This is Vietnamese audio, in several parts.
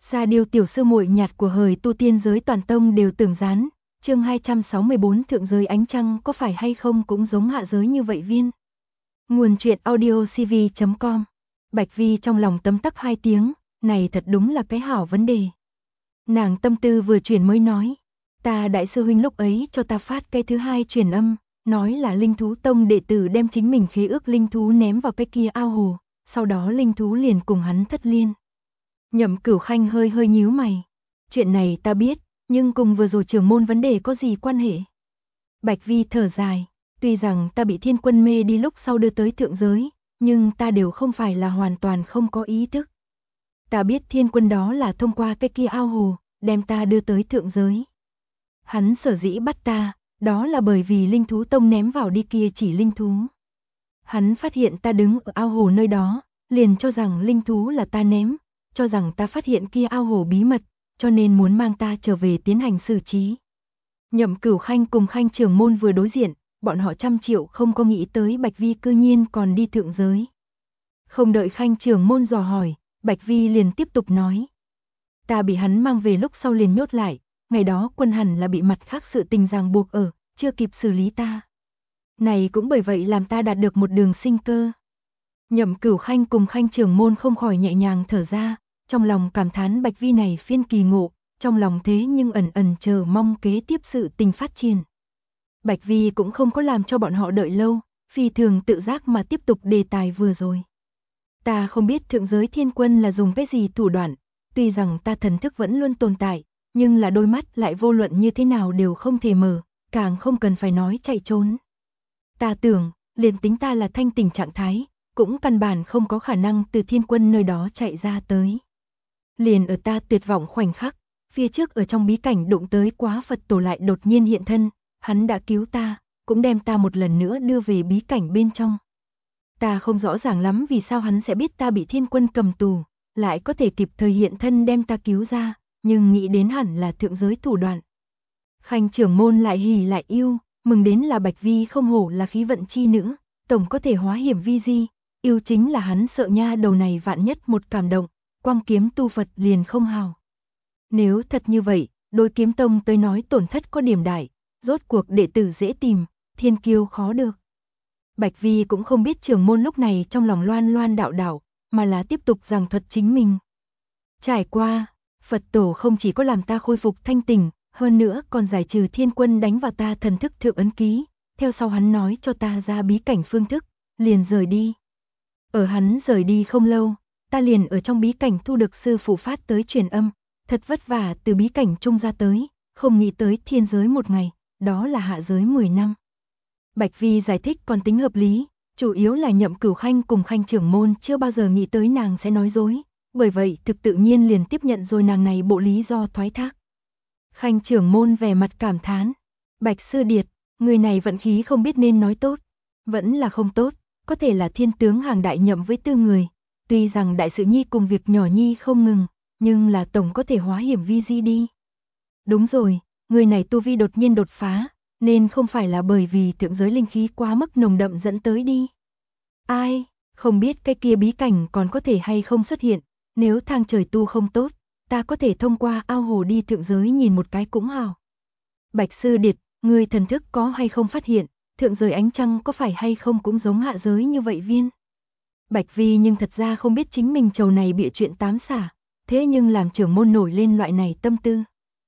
Sa Điêu tiểu sư muội nhạt của hời tu tiên giới toàn tông đều tưởng gián. Chương 264 thượng giới ánh trăng có phải hay không cũng giống hạ giới như vậy viên. Nguồn truyện audio cv.com. Bạch Vi trong lòng tấm tắc 2 tiếng, này thật đúng là cái hảo vấn đề. Nàng tâm tư vừa chuyển mới nói, ta đại sư huynh lúc ấy cho ta phát cái thứ hai truyền âm, nói là linh thú tông đệ tử đem chính mình khế ước linh thú ném vào cái kia ao hồ, sau đó linh thú liền cùng hắn thất liên. Nhậm Cửu Khanh hơi hơi nhíu mày. Chuyện này ta biết, nhưng cùng vừa rồi trưởng môn vấn đề có gì quan hệ? Bạch Vi thở dài, tuy rằng ta bị thiên quân mê đi lúc sau đưa tới thượng giới, nhưng ta đều không phải là hoàn toàn không có ý thức. Ta biết thiên quân đó là thông qua cái kia ao hồ, đem ta đưa tới thượng giới. Hắn sở dĩ bắt ta, đó là bởi vì linh thú tông ném vào đi kia chỉ linh thú. Hắn phát hiện ta đứng ở ao hồ nơi đó, liền cho rằng linh thú là ta ném, cho rằng ta phát hiện kia ao hồ bí mật, cho nên muốn mang ta trở về tiến hành xử trí. Nhậm Cửu Khanh cùng Khanh trưởng môn vừa đối diện, bọn họ 100 triệu không có nghĩ tới Bạch Vi cư nhiên còn đi thượng giới. Không đợi Khanh trưởng môn dò hỏi, Bạch Vi liền tiếp tục nói. Ta bị hắn mang về lúc sau liền nhốt lại, ngày đó quân hẳn là bị mặt khác sự tình ràng buộc ở, chưa kịp xử lý ta. Này cũng bởi vậy làm ta đạt được một đường sinh cơ. Nhậm Cửu Khanh cùng Khanh trưởng môn không khỏi nhẹ nhàng thở ra, trong lòng cảm thán Bạch Vi này phiên kỳ ngộ, trong lòng thế nhưng ẩn ẩn chờ mong kế tiếp sự tình phát triển. Bạch Vi cũng không có làm cho bọn họ đợi lâu, phi thường tự giác mà tiếp tục đề tài vừa rồi. Ta không biết thượng giới thiên quân là dùng cái gì thủ đoạn, tuy rằng ta thần thức vẫn luôn tồn tại, nhưng là đôi mắt lại vô luận như thế nào đều không thể mở, càng không cần phải nói chạy trốn. Ta tưởng, liền tính ta là thanh tỉnh trạng thái, cũng căn bản không có khả năng từ thiên quân nơi đó chạy ra tới. Liền ở ta tuyệt vọng khoảnh khắc, phía trước ở trong bí cảnh đụng tới Quá Phật Tổ lại đột nhiên hiện thân, hắn đã cứu ta, cũng đem ta một lần nữa đưa về bí cảnh bên trong. Ta không rõ ràng lắm vì sao hắn sẽ biết ta bị thiên quân cầm tù, lại có thể kịp thời hiện thân đem ta cứu ra, nhưng nghĩ đến hẳn là thượng giới thủ đoạn. Khanh trưởng môn lại hỉ lại yêu, mừng đến là Bạch Vi không hổ là khí vận chi nữ, tổng có thể hóa hiểm vi di, yêu chính là hắn sợ nha đầu này vạn nhất một cảm động, quang kiếm tu Phật liền không hào. Nếu thật như vậy, đối kiếm tông tới nói tổn thất có điểm đại, rốt cuộc đệ tử dễ tìm, thiên kiêu khó được. Bạch Vi cũng không biết trưởng môn lúc này trong lòng loan loan đạo đạo, mà là tiếp tục giảng thuật chính mình. Trải qua, Phật Tổ không chỉ có làm ta khôi phục thanh tỉnh, hơn nữa còn giải trừ thiên quân đánh vào ta thần thức thượng ấn ký, theo sau hắn nói cho ta ra bí cảnh phương thức, liền rời đi. Ở hắn rời đi không lâu, ta liền ở trong bí cảnh thu được sư phụ phát tới truyền âm, thật vất vả từ bí cảnh trung ra tới, không nghĩ tới thiên giới một ngày, đó là hạ giới 10 năm. Bạch Vi giải thích còn tính hợp lý, chủ yếu là Nhậm Cửu Khanh cùng Khanh trưởng môn chưa bao giờ nghĩ tới nàng sẽ nói dối, bởi vậy thực tự nhiên liền tiếp nhận rồi nàng này bộ lý do thoái thác. Khanh trưởng môn vẻ mặt cảm thán, Bạch sư điệt, người này vận khí không biết nên nói tốt, vẫn là không tốt, có thể là thiên tướng hàng đại nhậm với tư người, tuy rằng đại sự nhi cùng việc nhỏ nhi không ngừng, nhưng là tổng có thể hóa hiểm vi di đi. Đúng rồi, người này tu vi đột nhiên đột phá, nên không phải là bởi vì thượng giới linh khí quá mức nồng đậm dẫn tới đi. Ai, không biết cái kia bí cảnh còn có thể hay không xuất hiện, nếu thang trời tu không tốt, ta có thể thông qua ao hồ đi thượng giới nhìn một cái cũng hào. Bạch sư điệt, người thần thức có hay không phát hiện, thượng giới ánh trăng có phải hay không cũng giống hạ giới như vậy viên. Bạch Vi nhưng thật ra không biết chính mình trầu này bịa chuyện tám xả, thế nhưng làm trưởng môn nổi lên loại này tâm tư.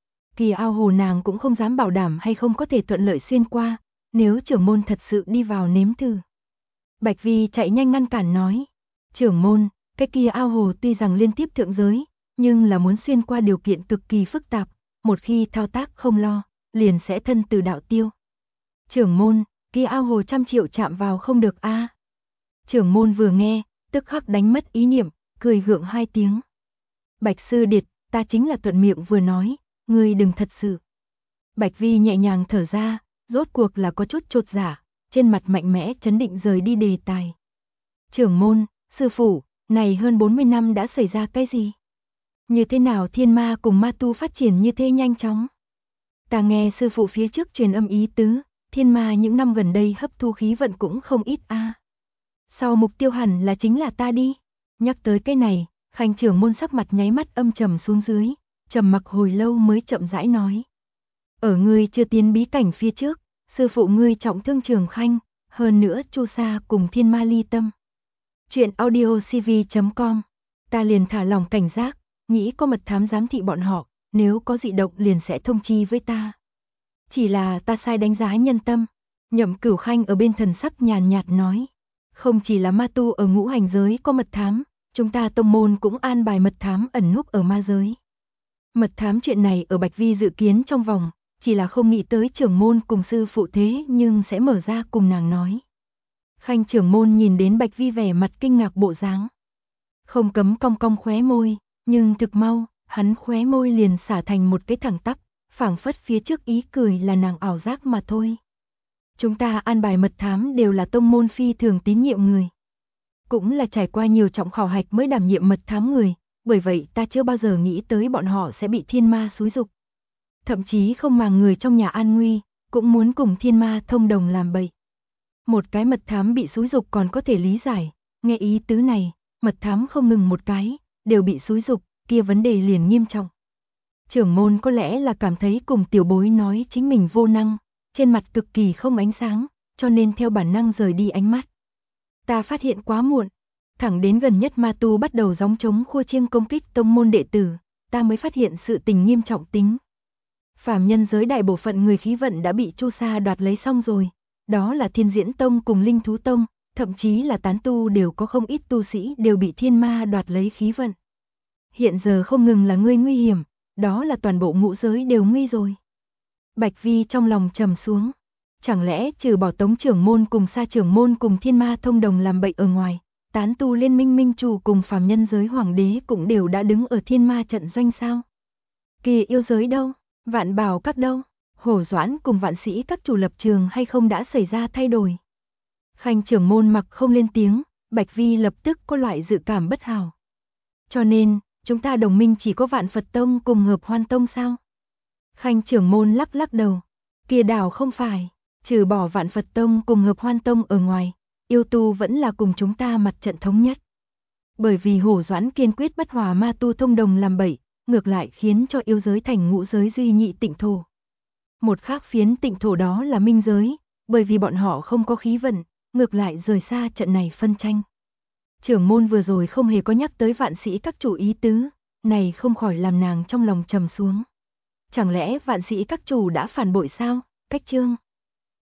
Kỳ ao hồ nàng cũng không dám bảo đảm hay không có thể thuận lợi xuyên qua, nếu trưởng môn thật sự đi vào nếm thử. Bạch Vi chạy nhanh ngăn cản nói, trưởng môn, cái kia ao hồ tuy rằng liên tiếp thượng giới, nhưng là muốn xuyên qua điều kiện cực kỳ phức tạp, một khi thao tác không lo, liền sẽ thân từ đạo tiêu. Trưởng môn, kia ao hồ 100 triệu chạm vào không được a. Trưởng môn vừa nghe, tức khắc đánh mất ý niệm, cười gượng 2 tiếng. Bạch sư điệt, ta chính là thuận miệng vừa nói, ngươi đừng thật sự. Bạch Vi nhẹ nhàng thở ra, rốt cuộc là có chút chột dạ, trên mặt mạnh mẽ chấn định rời đi đề tài. Trưởng môn, sư phụ, này hơn 40 năm đã xảy ra cái gì? Như thế nào thiên ma cùng ma tu phát triển như thế nhanh chóng? Ta nghe sư phụ phía trước truyền âm ý tứ, thiên ma những năm gần đây hấp thu khí vận cũng không ít a. Sau mục tiêu hẳn là chính là ta đi. Nhắc tới cái này, Khanh trưởng môn sắc mặt nháy mắt âm trầm xuống dưới, trầm mặc hồi lâu mới chậm rãi nói. Ở ngươi chưa tiến bí cảnh phía trước, sư phụ ngươi trọng thương Trường Khanh, hơn nữa Chu Sa cùng Thiên Ma ly tâm. Chuyện audiocv.com. Ta liền thả lòng cảnh giác, nghĩ có mật thám giám thị bọn họ, nếu có dị động liền sẽ thông chi với ta. Chỉ là ta sai đánh giá nhân tâm. Nhậm Cửu Khanh ở bên thần sắc nhàn nhạt nói. Không chỉ là ma tu ở ngũ hành giới có mật thám, chúng ta tông môn cũng an bài mật thám ẩn núp ở ma giới. Mật thám chuyện này ở Bạch Vi dự kiến trong vòng, chỉ là không nghĩ tới trưởng môn cùng sư phụ thế nhưng sẽ mở ra cùng nàng nói. Khanh trưởng môn nhìn đến Bạch Vi vẻ mặt kinh ngạc bộ dáng. Không cấm cong cong khóe môi, nhưng thực mau, hắn khóe môi liền xả thành một cái thẳng tắp, phảng phất phía trước ý cười là nàng ảo giác mà thôi. Chúng ta an bài mật thám đều là tông môn phi thường tín nhiệm người. Cũng là trải qua nhiều trọng khảo hạch mới đảm nhiệm mật thám người, bởi vậy ta chưa bao giờ nghĩ tới bọn họ sẽ bị thiên ma xúi dục. Thậm chí không màng người trong nhà an nguy, cũng muốn cùng thiên ma thông đồng làm bậy. Một cái mật thám bị xúi dục còn có thể lý giải, nghe ý tứ này, mật thám không ngừng một cái, đều bị xúi dục, kia vấn đề liền nghiêm trọng. Trưởng môn có lẽ là cảm thấy cùng tiểu bối nói chính mình vô năng, trên mặt cực kỳ không ánh sáng, cho nên theo bản năng rời đi ánh mắt. Ta phát hiện quá muộn, thẳng đến gần nhất ma tu bắt đầu gióng trống khua chiêng công kích tông môn đệ tử, ta mới phát hiện sự tình nghiêm trọng tính. Phàm nhân giới đại bộ phận người khí vận đã bị Chu Sa đoạt lấy xong rồi, đó là Thiên Diễn Tông cùng Linh Thú Tông, thậm chí là tán tu đều có không ít tu sĩ đều bị thiên ma đoạt lấy khí vận. Hiện giờ không ngừng là ngươi nguy hiểm, đó là toàn bộ ngũ giới đều nguy rồi. Bạch Vi trong lòng trầm xuống, chẳng lẽ trừ bỏ Tống trưởng môn cùng Sa trưởng môn cùng thiên ma thông đồng làm bậy ở ngoài, tán tu liên minh minh chủ cùng phàm nhân giới hoàng đế cũng đều đã đứng ở thiên ma trận doanh sao? Kỳ yêu giới đâu? Vạn Bảo các đâu? Hổ Doãn cùng Vạn Sĩ các chủ lập trường hay không đã xảy ra thay đổi? Khanh trưởng môn mặc không lên tiếng, Bạch Vi lập tức có loại dự cảm bất hảo. Cho nên, chúng ta đồng minh chỉ có Vạn Phật Tông cùng Hợp Hoan Tông sao? Khanh trưởng môn lắc lắc đầu. Kia đảo không phải, trừ bỏ Vạn Phật Tông cùng Hợp Hoan Tông ở ngoài, yêu tu vẫn là cùng chúng ta mặt trận thống nhất. Bởi vì Hổ Doãn kiên quyết bất hòa ma tu thông đồng làm bậy, ngược lại khiến cho yêu giới thành ngũ giới duy nhị tịnh thổ. Một khác phiến tịnh thổ đó là minh giới, bởi vì bọn họ không có khí vận, ngược lại rời xa trận này phân tranh. Trưởng môn vừa rồi không hề có nhắc tới Vạn Sĩ các chủ ý tứ, này không khỏi làm nàng trong lòng trầm xuống. Chẳng lẽ Vạn Sĩ các chủ đã phản bội sao? Cách chương